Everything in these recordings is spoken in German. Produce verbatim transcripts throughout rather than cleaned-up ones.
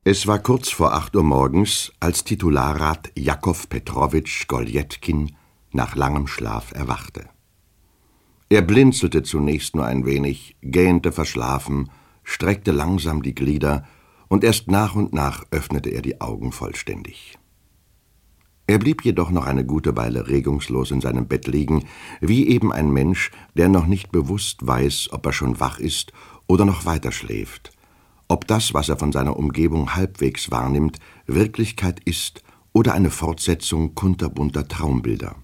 Es war kurz vor acht Uhr morgens, als Titularrat Jakow Petrowitsch Goljetkin nach langem Schlaf erwachte. Er blinzelte zunächst nur ein wenig, gähnte verschlafen, streckte langsam die Glieder, und erst nach und nach öffnete er die Augen vollständig. Er blieb jedoch noch eine gute Weile regungslos in seinem Bett liegen, wie eben ein Mensch, der noch nicht bewusst weiß, ob er schon wach ist oder noch weiter schläft, ob das, was er von seiner Umgebung halbwegs wahrnimmt, Wirklichkeit ist oder eine Fortsetzung kunterbunter Traumbilder.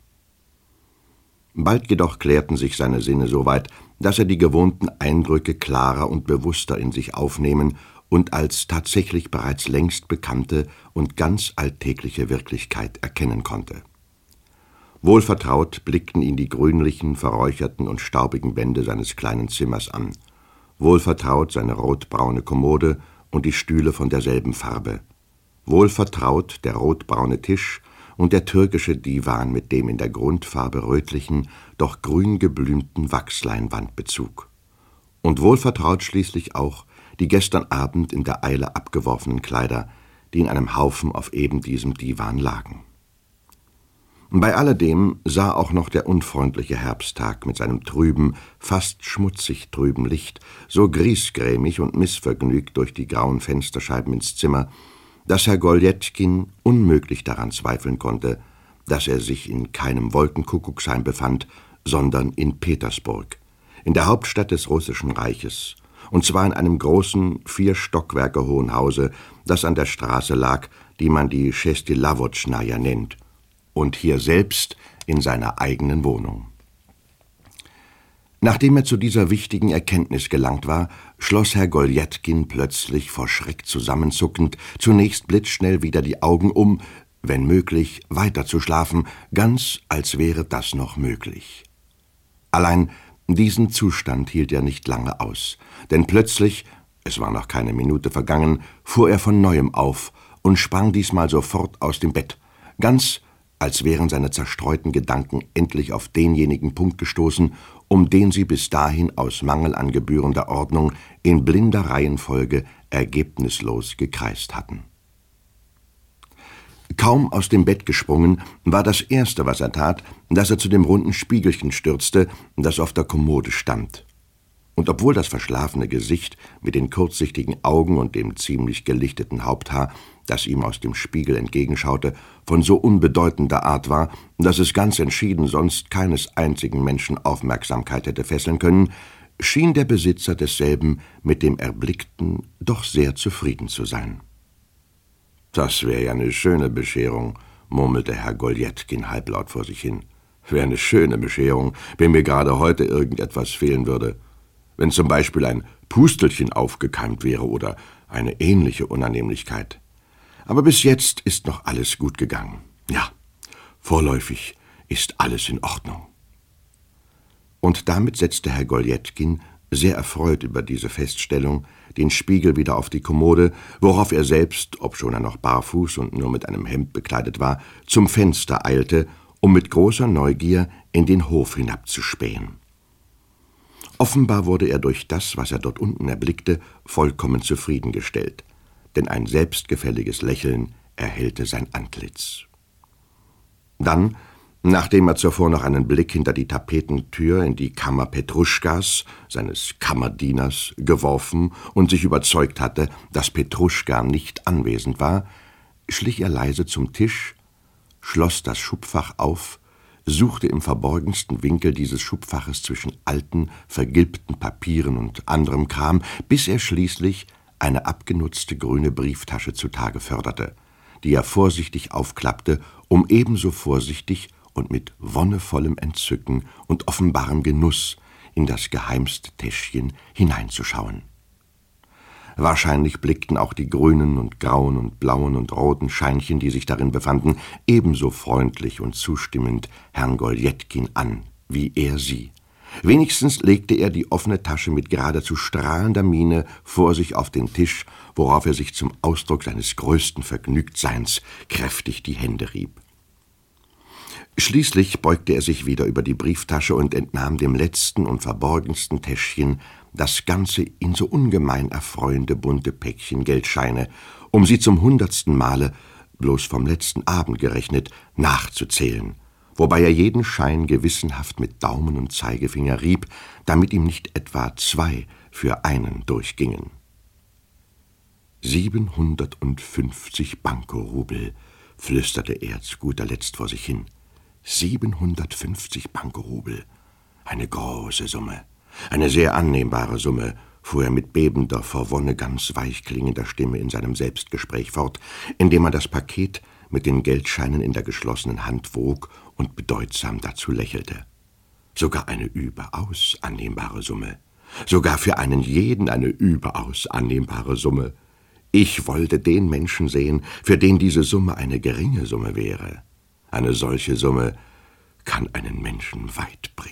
Bald jedoch klärten sich seine Sinne so weit, dass er die gewohnten Eindrücke klarer und bewusster in sich aufnehmen und als tatsächlich bereits längst bekannte und ganz alltägliche Wirklichkeit erkennen konnte. Wohlvertraut blickten ihn die grünlichen, verräucherten und staubigen Wände seines kleinen Zimmers an, wohlvertraut seine rotbraune Kommode und die Stühle von derselben Farbe, wohlvertraut der rotbraune Tisch und der türkische Divan mit dem in der Grundfarbe rötlichen, doch grün geblümten Wachsleinwandbezug. Und wohlvertraut schließlich auch die gestern Abend in der Eile abgeworfenen Kleider, die in einem Haufen auf eben diesem Divan lagen. Bei alledem sah auch noch der unfreundliche Herbsttag mit seinem trüben, fast schmutzig trüben Licht so griesgrämig und missvergnügt durch die grauen Fensterscheiben ins Zimmer, dass Herr Goljetkin unmöglich daran zweifeln konnte, dass er sich in keinem Wolkenkuckucksheim befand, sondern in Petersburg, in der Hauptstadt des Russischen Reiches, und zwar in einem großen, vier Stockwerke hohen Hause, das an der Straße lag, die man die Schestilawotschnaja nennt, und hier selbst in seiner eigenen Wohnung. Nachdem er zu dieser wichtigen Erkenntnis gelangt war, schloss Herr Goljetkin plötzlich vor Schreck zusammenzuckend zunächst blitzschnell wieder die Augen, um, wenn möglich, weiter zu schlafen, ganz als wäre das noch möglich. Allein diesen Zustand hielt er nicht lange aus, denn plötzlich, es war noch keine Minute vergangen, fuhr er von Neuem auf und sprang diesmal sofort aus dem Bett, ganz als wären seine zerstreuten Gedanken endlich auf denjenigen Punkt gestoßen, um den sie bis dahin aus Mangel an gebührender Ordnung in blinder Reihenfolge ergebnislos gekreist hatten. Kaum aus dem Bett gesprungen, war das Erste, was er tat, dass er zu dem runden Spiegelchen stürzte, das auf der Kommode stand. Und obwohl das verschlafene Gesicht mit den kurzsichtigen Augen und dem ziemlich gelichteten Haupthaar, das ihm aus dem Spiegel entgegenschaute, von so unbedeutender Art war, dass es ganz entschieden sonst keines einzigen Menschen Aufmerksamkeit hätte fesseln können, schien der Besitzer desselben mit dem Erblickten doch sehr zufrieden zu sein. »Das wäre ja eine schöne Bescherung«, murmelte Herr Goljetkin halblaut vor sich hin. »Wäre eine schöne Bescherung, wenn mir gerade heute irgendetwas fehlen würde. Wenn zum Beispiel ein Pustelchen aufgekeimt wäre oder eine ähnliche Unannehmlichkeit. Aber bis jetzt ist noch alles gut gegangen. Ja, vorläufig ist alles in Ordnung.« Und damit setzte Herr Goljetkin, sehr erfreut über diese Feststellung, den Spiegel wieder auf die Kommode, worauf er selbst, obschon er noch barfuß und nur mit einem Hemd bekleidet war, zum Fenster eilte, um mit großer Neugier in den Hof hinabzuspähen. Offenbar wurde er durch das, was er dort unten erblickte, vollkommen zufriedengestellt, denn ein selbstgefälliges Lächeln erhellte sein Antlitz. Dann, nachdem er zuvor noch einen Blick hinter die Tapetentür in die Kammer Petruschkas, seines Kammerdieners, geworfen und sich überzeugt hatte, dass Petruschka nicht anwesend war, schlich er leise zum Tisch, schloss das Schubfach auf, suchte im verborgensten Winkel dieses Schubfaches zwischen alten, vergilbten Papieren und anderem Kram, bis er schließlich eine abgenutzte grüne Brieftasche zutage förderte, die er vorsichtig aufklappte, um ebenso vorsichtig und mit wonnevollem Entzücken und offenbarem Genuss in das geheimste Täschchen hineinzuschauen. Wahrscheinlich blickten auch die grünen und grauen und blauen und roten Scheinchen, die sich darin befanden, ebenso freundlich und zustimmend Herrn Goljetkin an, wie er sie. Wenigstens legte er die offene Tasche mit geradezu strahlender Miene vor sich auf den Tisch, worauf er sich zum Ausdruck seines größten Vergnügtseins kräftig die Hände rieb. Schließlich beugte er sich wieder über die Brieftasche und entnahm dem letzten und verborgensten Täschchen, das ganze ihn so ungemein erfreuende bunte Päckchen Geldscheine, um sie zum hundertsten Male, bloß vom letzten Abend gerechnet, nachzuzählen, wobei er jeden Schein gewissenhaft mit Daumen und Zeigefinger rieb, damit ihm nicht etwa zwei für einen durchgingen. Siebenhundertfünfzig Banko-Rubel, flüsterte er zu guter Letzt vor sich hin. Siebenhundertfünfzig Banko-Rubel, eine große Summe, eine sehr annehmbare Summe, fuhr er mit bebender, vor Wonne ganz weich klingender Stimme in seinem Selbstgespräch fort, indem er das Paket mit den Geldscheinen in der geschlossenen Hand wog und bedeutsam dazu lächelte. Sogar eine überaus annehmbare Summe, sogar für einen jeden eine überaus annehmbare Summe. Ich wollte den Menschen sehen, für den diese Summe eine geringe Summe wäre. Eine solche Summe kann einen Menschen weit bringen.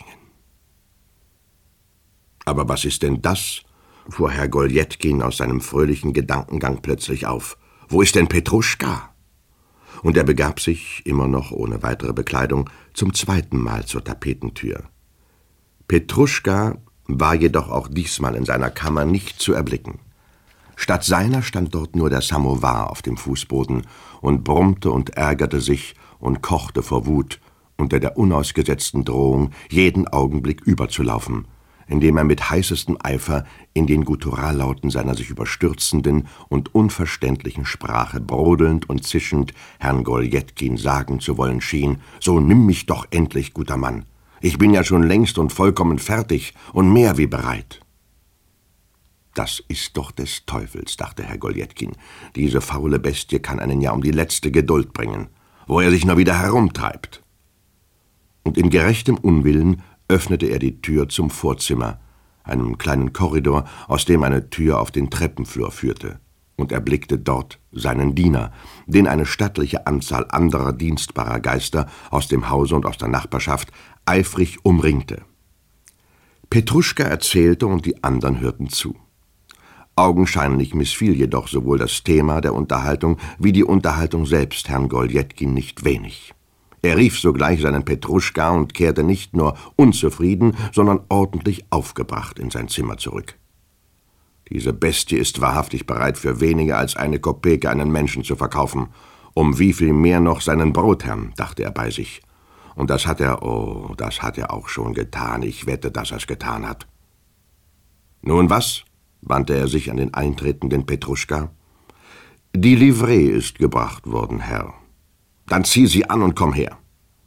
»Aber was ist denn das?« fuhr Herr Goljetkin aus seinem fröhlichen Gedankengang plötzlich auf. »Wo ist denn Petruschka?« Und er begab sich, immer noch ohne weitere Bekleidung, zum zweiten Mal zur Tapetentür. Petruschka war jedoch auch diesmal in seiner Kammer nicht zu erblicken. Statt seiner stand dort nur der Samowar auf dem Fußboden und brummte und ärgerte sich und kochte vor Wut unter der unausgesetzten Drohung, jeden Augenblick überzulaufen, indem er mit heißestem Eifer in den Gutturallauten seiner sich überstürzenden und unverständlichen Sprache brodelnd und zischend Herrn Goljetkin sagen zu wollen schien: »So nimm mich doch endlich, guter Mann. Ich bin ja schon längst und vollkommen fertig und mehr wie bereit.« »Das ist doch des Teufels«, dachte Herr Goljetkin. »Diese faule Bestie kann einen ja um die letzte Geduld bringen, wo er sich nur wieder herumtreibt.« Und in gerechtem Unwillen öffnete er die Tür zum Vorzimmer, einem kleinen Korridor, aus dem eine Tür auf den Treppenflur führte, und erblickte dort seinen Diener, den eine stattliche Anzahl anderer dienstbarer Geister aus dem Hause und aus der Nachbarschaft eifrig umringte. Petruschka erzählte und die anderen hörten zu. Augenscheinlich missfiel jedoch sowohl das Thema der Unterhaltung wie die Unterhaltung selbst Herrn Goljetkin nicht wenig. Er rief sogleich seinen Petruschka und kehrte nicht nur unzufrieden, sondern ordentlich aufgebracht in sein Zimmer zurück. »Diese Bestie ist wahrhaftig bereit, für weniger als eine Kopeke einen Menschen zu verkaufen, um wie viel mehr noch seinen Brotherrn«, dachte er bei sich. »Und das hat er, oh, das hat er auch schon getan, ich wette, dass er es getan hat.« »Nun was?« wandte er sich an den eintretenden Petruschka. »Die Livree ist gebracht worden, Herr.« »Dann zieh sie an und komm her.«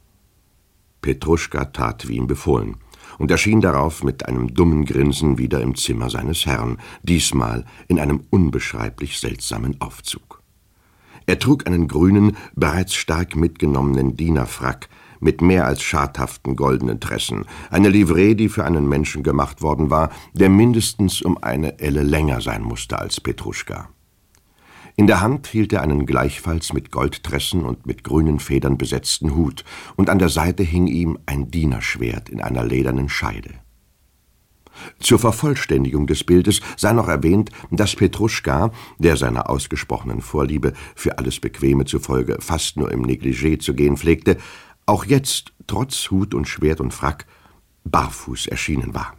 Petruschka tat, wie ihm befohlen, und erschien darauf mit einem dummen Grinsen wieder im Zimmer seines Herrn, diesmal in einem unbeschreiblich seltsamen Aufzug. Er trug einen grünen, bereits stark mitgenommenen Dienerfrack mit mehr als schadhaften goldenen Tressen, eine Livree, die für einen Menschen gemacht worden war, der mindestens um eine Elle länger sein musste als Petruschka. In der Hand hielt er einen gleichfalls mit Goldtressen und mit grünen Federn besetzten Hut, und an der Seite hing ihm ein Dienerschwert in einer ledernen Scheide. Zur Vervollständigung des Bildes sei noch erwähnt, dass Petruschka, der seiner ausgesprochenen Vorliebe für alles Bequeme zufolge fast nur im Negligé zu gehen pflegte, auch jetzt, trotz Hut und Schwert und Frack, barfuß erschienen war.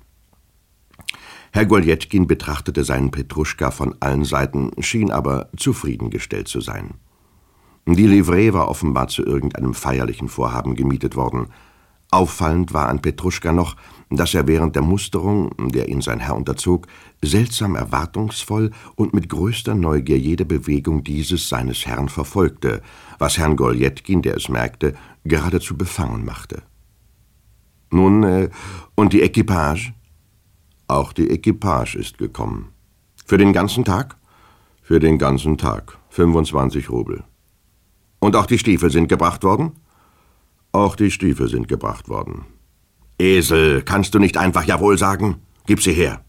Herr Goljetkin betrachtete seinen Petruschka von allen Seiten, schien aber zufriedengestellt zu sein. Die Livree war offenbar zu irgendeinem feierlichen Vorhaben gemietet worden. Auffallend war an Petruschka noch, dass er während der Musterung, der ihn sein Herr unterzog, seltsam erwartungsvoll und mit größter Neugier jede Bewegung dieses seines Herrn verfolgte, was Herrn Goljetkin, der es merkte, geradezu befangen machte. »Nun, äh, und die Equipage?« »Auch die Equipage ist gekommen.« »Für den ganzen Tag?« »Für den ganzen Tag. fünfundzwanzig Rubel.« »Und auch die Stiefel sind gebracht worden?« »Auch die Stiefel sind gebracht worden.« »Esel, kannst du nicht einfach Jawohl sagen? Gib sie her!«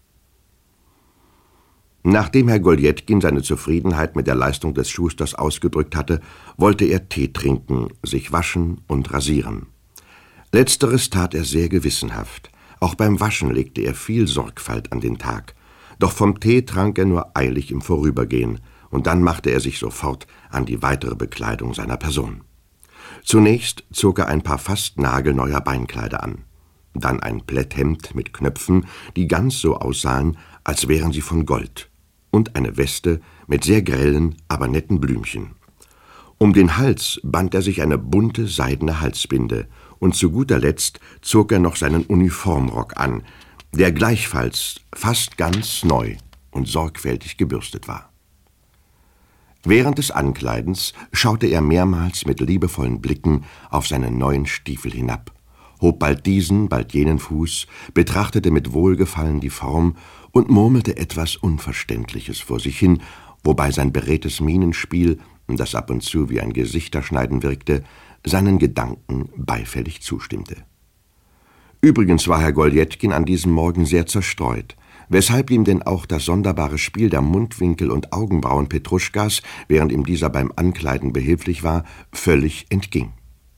Nachdem Herr Goljetkin seine Zufriedenheit mit der Leistung des Schusters ausgedrückt hatte, wollte er Tee trinken, sich waschen und rasieren. Letzteres tat er sehr gewissenhaft. Auch beim Waschen legte er viel Sorgfalt an den Tag. Doch vom Tee trank er nur eilig im Vorübergehen, und dann machte er sich sofort an die weitere Bekleidung seiner Person. Zunächst zog er ein paar fast nagelneuer Beinkleider an. dann ein Plätthemd mit Knöpfen, die ganz so aussahen, als wären sie von Gold, und eine Weste mit sehr grellen, aber netten Blümchen. Um den Hals band er sich eine bunte seidene Halsbinde, und zu guter Letzt zog er noch seinen Uniformrock an, der gleichfalls fast ganz neu und sorgfältig gebürstet war. Während des Ankleidens schaute er mehrmals mit liebevollen Blicken auf seine neuen Stiefel hinab, hob bald diesen, bald jenen Fuß, betrachtete mit Wohlgefallen die Form und murmelte etwas Unverständliches vor sich hin, wobei sein beredtes Mienenspiel, das ab und zu wie ein Gesichterschneiden wirkte, seinen Gedanken beifällig zustimmte. Übrigens war Herr Goljetkin an diesem Morgen sehr zerstreut, weshalb ihm denn auch das sonderbare Spiel der Mundwinkel und Augenbrauen Petruschkas, während ihm dieser beim Ankleiden behilflich war, völlig entging.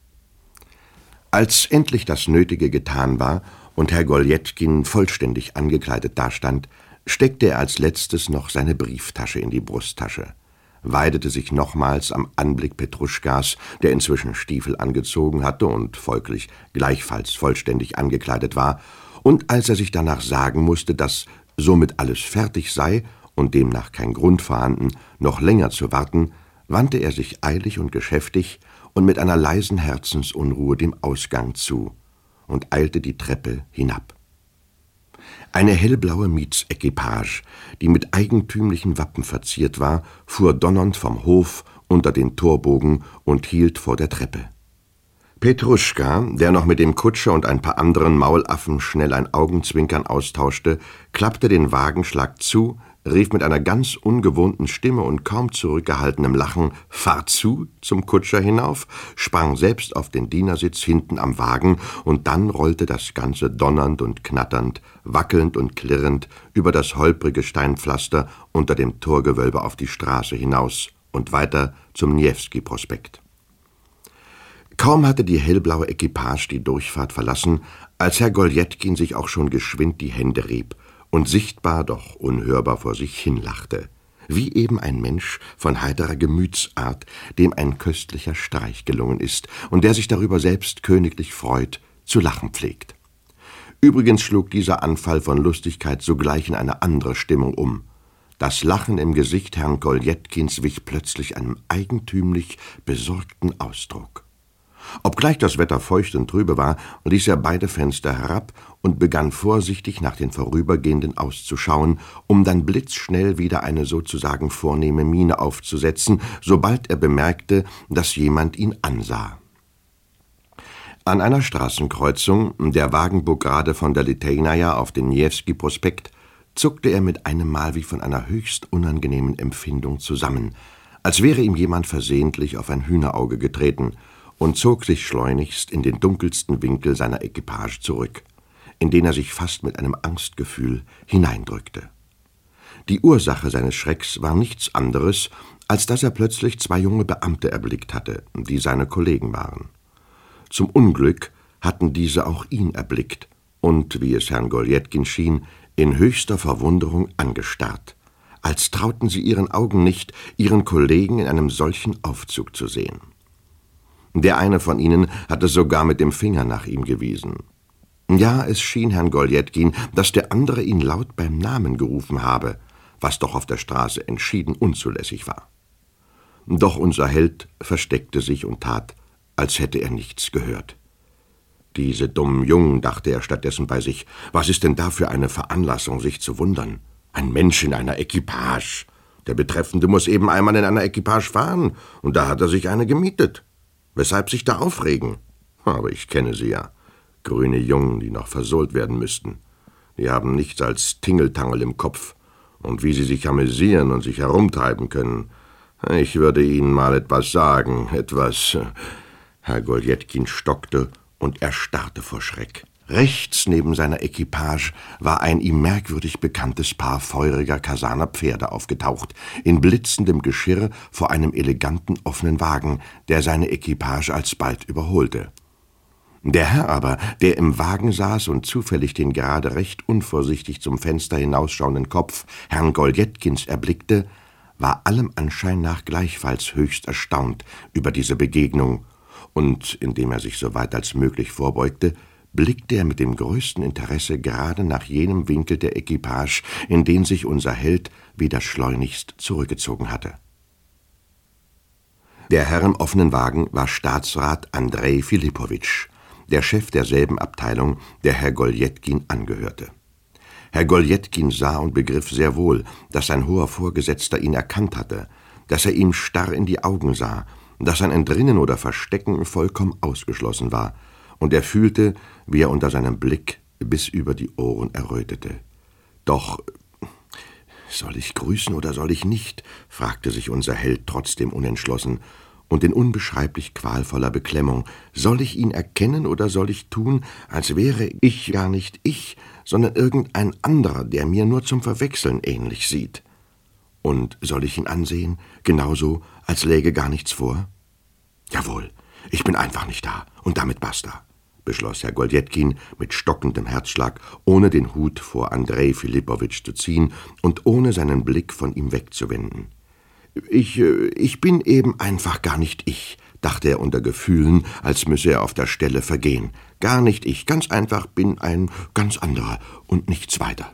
Als endlich das Nötige getan war und Herr Goljetkin vollständig angekleidet dastand, steckte er als letztes noch seine Brieftasche in die Brusttasche, weidete sich nochmals am Anblick Petruschkas, der inzwischen Stiefel angezogen hatte und folglich gleichfalls vollständig angekleidet war, und als er sich danach sagen musste, dass somit alles fertig sei und demnach kein Grund vorhanden, noch länger zu warten, wandte er sich eilig und geschäftig und mit einer leisen Herzensunruhe dem Ausgang zu und eilte die Treppe hinab. Eine hellblaue Mietsequipage, die mit eigentümlichen Wappen verziert war, fuhr donnernd vom Hof unter den Torbogen und hielt vor der Treppe. Petruschka, der noch mit dem Kutscher und ein paar anderen Maulaffen schnell ein Augenzwinkern austauschte, klappte den Wagenschlag zu, rief mit einer ganz ungewohnten Stimme und kaum zurückgehaltenem Lachen »Fahr zu« zum Kutscher hinauf, sprang selbst auf den Dienersitz hinten am Wagen, und dann rollte das Ganze donnernd und knatternd, wackelnd und klirrend über das holprige Steinpflaster unter dem Torgewölbe auf die Straße hinaus und weiter zum Newski-Prospekt. Kaum hatte die hellblaue Equipage die Durchfahrt verlassen, als Herr Goljetkin sich auch schon geschwind die Hände rieb und sichtbar, doch unhörbar vor sich hinlachte, wie eben ein Mensch von heiterer Gemütsart, dem ein köstlicher Streich gelungen ist und der sich darüber selbst königlich freut, zu lachen pflegt. Übrigens schlug dieser Anfall von Lustigkeit sogleich in eine andere Stimmung um. Das Lachen im Gesicht Herrn Goljetkins wich plötzlich einem eigentümlich besorgten Ausdruck. Obgleich das Wetter feucht und trübe war, ließ er beide Fenster herab und begann vorsichtig nach den Vorübergehenden auszuschauen, um dann blitzschnell wieder eine sozusagen vornehme Miene aufzusetzen, sobald er bemerkte, dass jemand ihn ansah. An einer Straßenkreuzung, der Wagen bog gerade von der Litejnaja auf den Newski-Prospekt, zuckte er mit einem Mal wie von einer höchst unangenehmen Empfindung zusammen, als wäre ihm jemand versehentlich auf ein Hühnerauge getreten, und zog sich schleunigst in den dunkelsten Winkel seiner Equipage zurück, in den er sich fast mit einem Angstgefühl hineindrückte. Die Ursache seines Schrecks war nichts anderes, als dass er plötzlich zwei junge Beamte erblickt hatte, die seine Kollegen waren. Zum Unglück hatten diese auch ihn erblickt und, wie es Herrn Goljetkin schien, in höchster Verwunderung angestarrt, als trauten sie ihren Augen nicht, ihren Kollegen in einem solchen Aufzug zu sehen. Der eine von ihnen hatte sogar mit dem Finger nach ihm gewiesen. Ja, es schien Herrn Goljetkin, dass der andere ihn laut beim Namen gerufen habe, was doch auf der Straße entschieden unzulässig war. Doch unser Held versteckte sich und tat, als hätte er nichts gehört. Diese dummen Jungen, dachte er stattdessen bei sich, was ist denn da für eine Veranlassung, sich zu wundern? Ein Mensch in einer Equipage. Der Betreffende muss eben einmal in einer Equipage fahren, und da hat er sich eine gemietet. Weshalb sich da aufregen? Aber ich kenne sie ja. Grüne Jungen, die noch versohlt werden müssten. Die haben nichts als Tingeltangel im Kopf. Und wie sie sich amüsieren und sich herumtreiben können. Ich würde Ihnen mal etwas sagen, etwas... Herr Goljetkin stockte und erstarrte vor Schreck. Rechts neben seiner Equipage war ein ihm merkwürdig bekanntes Paar feuriger Kasaner Pferde aufgetaucht, in blitzendem Geschirr vor einem eleganten offenen Wagen, der seine Equipage alsbald überholte. Der Herr aber, der im Wagen saß und zufällig den gerade recht unvorsichtig zum Fenster hinausschauenden Kopf Herrn Goljetkins erblickte, war allem Anschein nach gleichfalls höchst erstaunt über diese Begegnung, und, indem er sich so weit als möglich vorbeugte, blickte er mit dem größten Interesse gerade nach jenem Winkel der Equipage, in den sich unser Held wieder schleunigst zurückgezogen hatte. Der Herr im offenen Wagen war Staatsrat Andrej Filipowitsch, der Chef derselben Abteilung, der Herr Goljetkin angehörte. Herr Goljetkin sah und begriff sehr wohl, dass sein hoher Vorgesetzter ihn erkannt hatte, dass er ihm starr in die Augen sah, dass ein Entrinnen oder Verstecken vollkommen ausgeschlossen war, und er fühlte, wie er unter seinem Blick bis über die Ohren errötete. Doch »Soll ich grüßen oder soll ich nicht?« fragte sich unser Held trotzdem unentschlossen und in unbeschreiblich qualvoller Beklemmung. »Soll ich ihn erkennen oder soll ich tun, als wäre ich gar nicht ich, sondern irgendein anderer, der mir nur zum Verwechseln ähnlich sieht? Und soll ich ihn ansehen, genauso, als läge gar nichts vor? Jawohl, ich bin einfach nicht da, und damit basta«, beschloss Herr Goljetkin mit stockendem Herzschlag, ohne den Hut vor Andrej Filipowitsch zu ziehen und ohne seinen Blick von ihm wegzuwenden. »Ich, ich bin eben einfach gar nicht ich«, dachte er unter Gefühlen, als müsse er auf der Stelle vergehen. »Gar nicht ich, ganz einfach bin ein ganz anderer und nichts weiter.«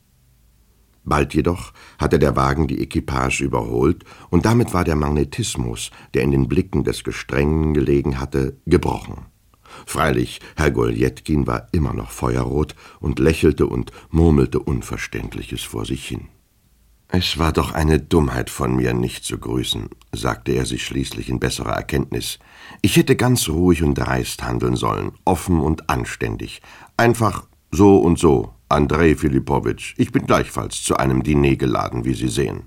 Bald jedoch hatte der Wagen die Equipage überholt, und damit war der Magnetismus, der in den Blicken des Gestrengen gelegen hatte, gebrochen. Freilich, Herr Goljetkin war immer noch feuerrot und lächelte und murmelte Unverständliches vor sich hin. »Es war doch eine Dummheit von mir, nicht zu grüßen«, sagte er sich schließlich in besserer Erkenntnis. »Ich hätte ganz ruhig und dreist handeln sollen, offen und anständig. Einfach so und so, Andrej Filipowitsch, ich bin gleichfalls zu einem Diner geladen, wie Sie sehen.«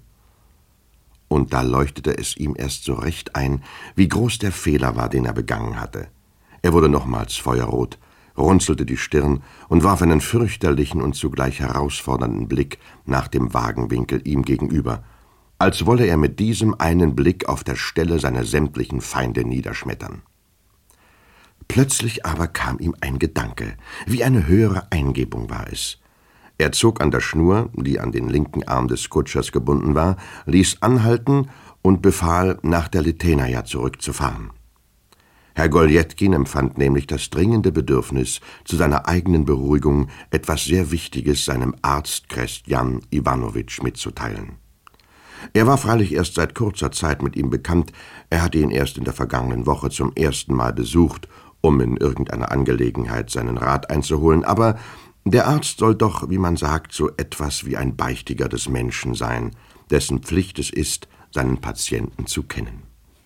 Und da leuchtete es ihm erst so recht ein, wie groß der Fehler war, den er begangen hatte. Er wurde nochmals feuerrot, runzelte die Stirn und warf einen fürchterlichen und zugleich herausfordernden Blick nach dem Wagenwinkel ihm gegenüber, als wolle er mit diesem einen Blick auf der Stelle seine sämtlichen Feinde niederschmettern. Plötzlich aber kam ihm ein Gedanke, wie eine höhere Eingebung war es. Er zog an der Schnur, die an den linken Arm des Kutschers gebunden war, ließ anhalten und befahl, nach der Litenaja zurückzufahren. Herr Goljetkin empfand nämlich das dringende Bedürfnis, zu seiner eigenen Beruhigung etwas sehr Wichtiges seinem Arzt Krestjan Iwanowitsch mitzuteilen. Er war freilich erst seit kurzer Zeit mit ihm bekannt, er hatte ihn erst in der vergangenen Woche zum ersten Mal besucht, um in irgendeiner Angelegenheit seinen Rat einzuholen, aber der Arzt soll doch, wie man sagt, so etwas wie ein Beichtiger des Menschen sein, dessen Pflicht es ist, seinen Patienten zu kennen.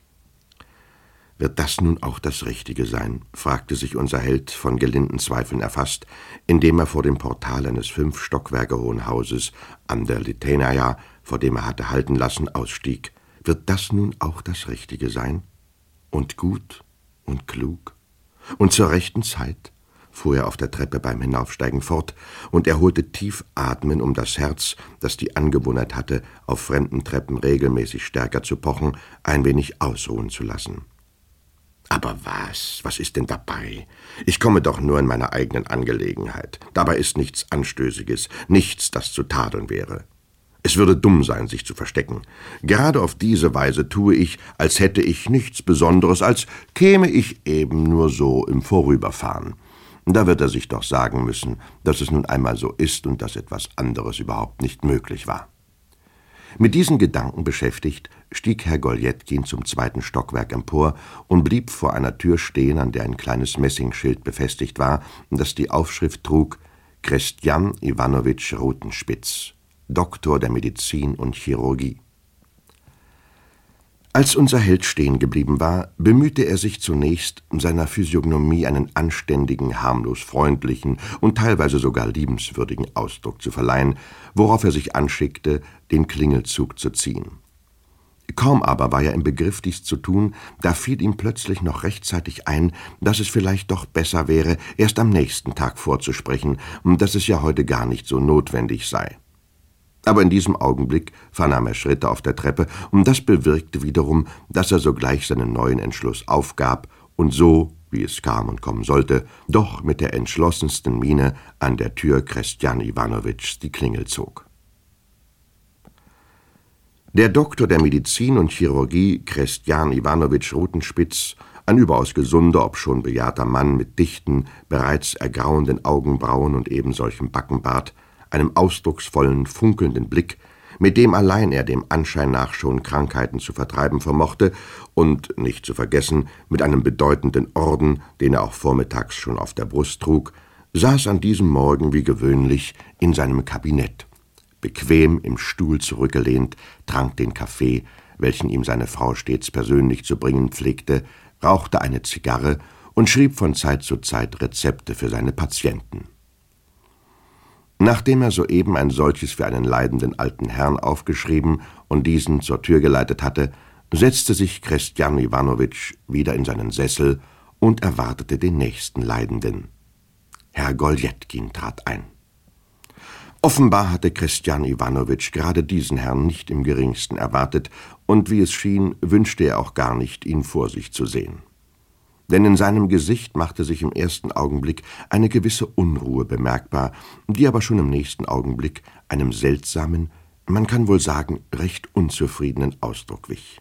»Wird das nun auch das Richtige sein?« fragte sich unser Held, von gelinden Zweifeln erfasst, indem er vor dem Portal eines fünf Stockwerke hohen Hauses an der Litenaja, vor dem er hatte halten lassen, ausstieg. »Wird das nun auch das Richtige sein? Und gut und klug? Und zur rechten Zeit?« fuhr er auf der Treppe beim Hinaufsteigen fort, und er holte tief Atmen, um das Herz, das die Angewohnheit hatte, auf fremden Treppen regelmäßig stärker zu pochen, ein wenig ausruhen zu lassen. »Aber was? Was ist denn dabei? Ich komme doch nur in meiner eigenen Angelegenheit. Dabei ist nichts Anstößiges, nichts, das zu tadeln wäre. Es würde dumm sein, sich zu verstecken. Gerade auf diese Weise tue ich, als hätte ich nichts Besonderes, als käme ich eben nur so im Vorüberfahren. Da wird er sich doch sagen müssen, dass es nun einmal so ist und dass etwas anderes überhaupt nicht möglich war.« Mit diesen Gedanken beschäftigt, stieg Herr Goljetkin zum zweiten Stockwerk empor und blieb vor einer Tür stehen, an der ein kleines Messingschild befestigt war, das die Aufschrift trug: Krestjan Iwanowitsch Rutenspitz, Doktor der Medizin und Chirurgie. Als unser Held stehen geblieben war, bemühte er sich zunächst, seiner Physiognomie einen anständigen, harmlos freundlichen und teilweise sogar liebenswürdigen Ausdruck zu verleihen, worauf er sich anschickte, den Klingelzug zu ziehen. Kaum aber war er im Begriff, dies zu tun, da fiel ihm plötzlich noch rechtzeitig ein, dass es vielleicht doch besser wäre, erst am nächsten Tag vorzusprechen, dass es ja heute gar nicht so notwendig sei. Aber in diesem Augenblick vernahm er Schritte auf der Treppe, und das bewirkte wiederum, dass er sogleich seinen neuen Entschluss aufgab und so, wie es kam und kommen sollte, doch mit der entschlossensten Miene an der Tür Krestjan Iwanowitschs die Klingel zog. Der Doktor der Medizin und Chirurgie, Krestjan Iwanowitsch Rutenspitz, ein überaus gesunder, obschon bejahrter Mann mit dichten, bereits ergrauenden Augenbrauen und ebensolchem Backenbart, einem ausdrucksvollen, funkelnden Blick, mit dem allein er dem Anschein nach schon Krankheiten zu vertreiben vermochte, und, nicht zu vergessen, mit einem bedeutenden Orden, den er auch vormittags schon auf der Brust trug, saß an diesem Morgen wie gewöhnlich in seinem Kabinett. Bequem im Stuhl zurückgelehnt, trank den Kaffee, welchen ihm seine Frau stets persönlich zu bringen pflegte, rauchte eine Zigarre und schrieb von Zeit zu Zeit Rezepte für seine Patienten. Nachdem er soeben ein solches für einen leidenden alten Herrn aufgeschrieben und diesen zur Tür geleitet hatte, setzte sich Christian Iwanowitsch wieder in seinen Sessel und erwartete den nächsten Leidenden. Herr Goljetkin trat ein. Offenbar hatte Christian Iwanowitsch gerade diesen Herrn nicht im geringsten erwartet, und wie es schien, wünschte er auch gar nicht, ihn vor sich zu sehen. Denn in seinem Gesicht machte sich im ersten Augenblick eine gewisse Unruhe bemerkbar, die aber schon im nächsten Augenblick einem seltsamen, man kann wohl sagen, recht unzufriedenen Ausdruck wich.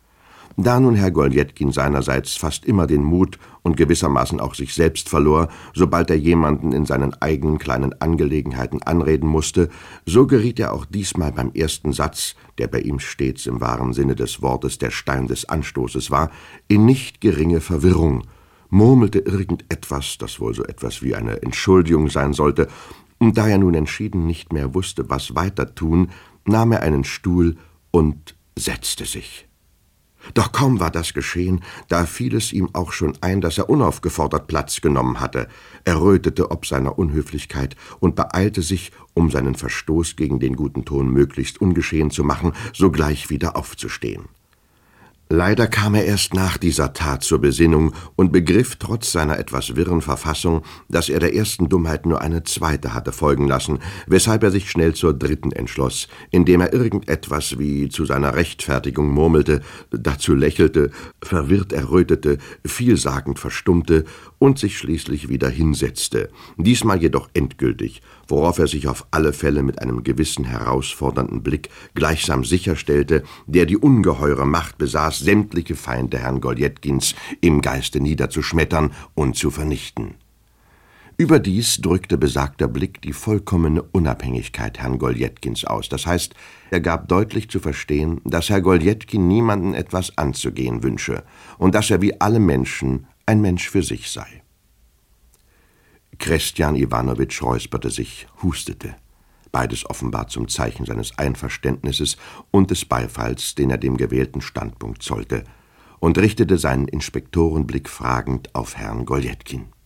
Da nun Herr Goljetkin seinerseits fast immer den Mut und gewissermaßen auch sich selbst verlor, sobald er jemanden in seinen eigenen kleinen Angelegenheiten anreden musste, so geriet er auch diesmal beim ersten Satz, der bei ihm stets im wahren Sinne des Wortes der Stein des Anstoßes war, in nicht geringe Verwirrung, murmelte irgendetwas, das wohl so etwas wie eine Entschuldigung sein sollte, und da er nun entschieden nicht mehr wusste, was weiter tun, nahm er einen Stuhl und setzte sich. Doch kaum war das geschehen, da fiel es ihm auch schon ein, dass er unaufgefordert Platz genommen hatte. Er rötete ob seiner Unhöflichkeit und beeilte sich, um seinen Verstoß gegen den guten Ton möglichst ungeschehen zu machen, sogleich wieder aufzustehen. Leider kam er erst nach dieser Tat zur Besinnung und begriff trotz seiner etwas wirren Verfassung, dass er der ersten Dummheit nur eine zweite hatte folgen lassen, weshalb er sich schnell zur dritten entschloss, indem er irgendetwas wie zu seiner Rechtfertigung murmelte, dazu lächelte, verwirrt errötete, vielsagend verstummte und sich schließlich wieder hinsetzte, diesmal jedoch endgültig, worauf er sich auf alle Fälle mit einem gewissen herausfordernden Blick gleichsam sicherstellte, der die ungeheure Macht besaß, sämtliche Feinde Herrn Goljetkins im Geiste niederzuschmettern und zu vernichten. Überdies drückte besagter Blick die vollkommene Unabhängigkeit Herrn Goljetkins aus, das heißt, er gab deutlich zu verstehen, dass Herr Goljetkin niemanden etwas anzugehen wünsche und dass er wie alle Menschen ein Mensch für sich sei. Christian Iwanowitsch räusperte sich, hustete, beides offenbar zum Zeichen seines Einverständnisses und des Beifalls, den er dem gewählten Standpunkt zollte, und richtete seinen Inspektorenblick fragend auf Herrn Goljetkin.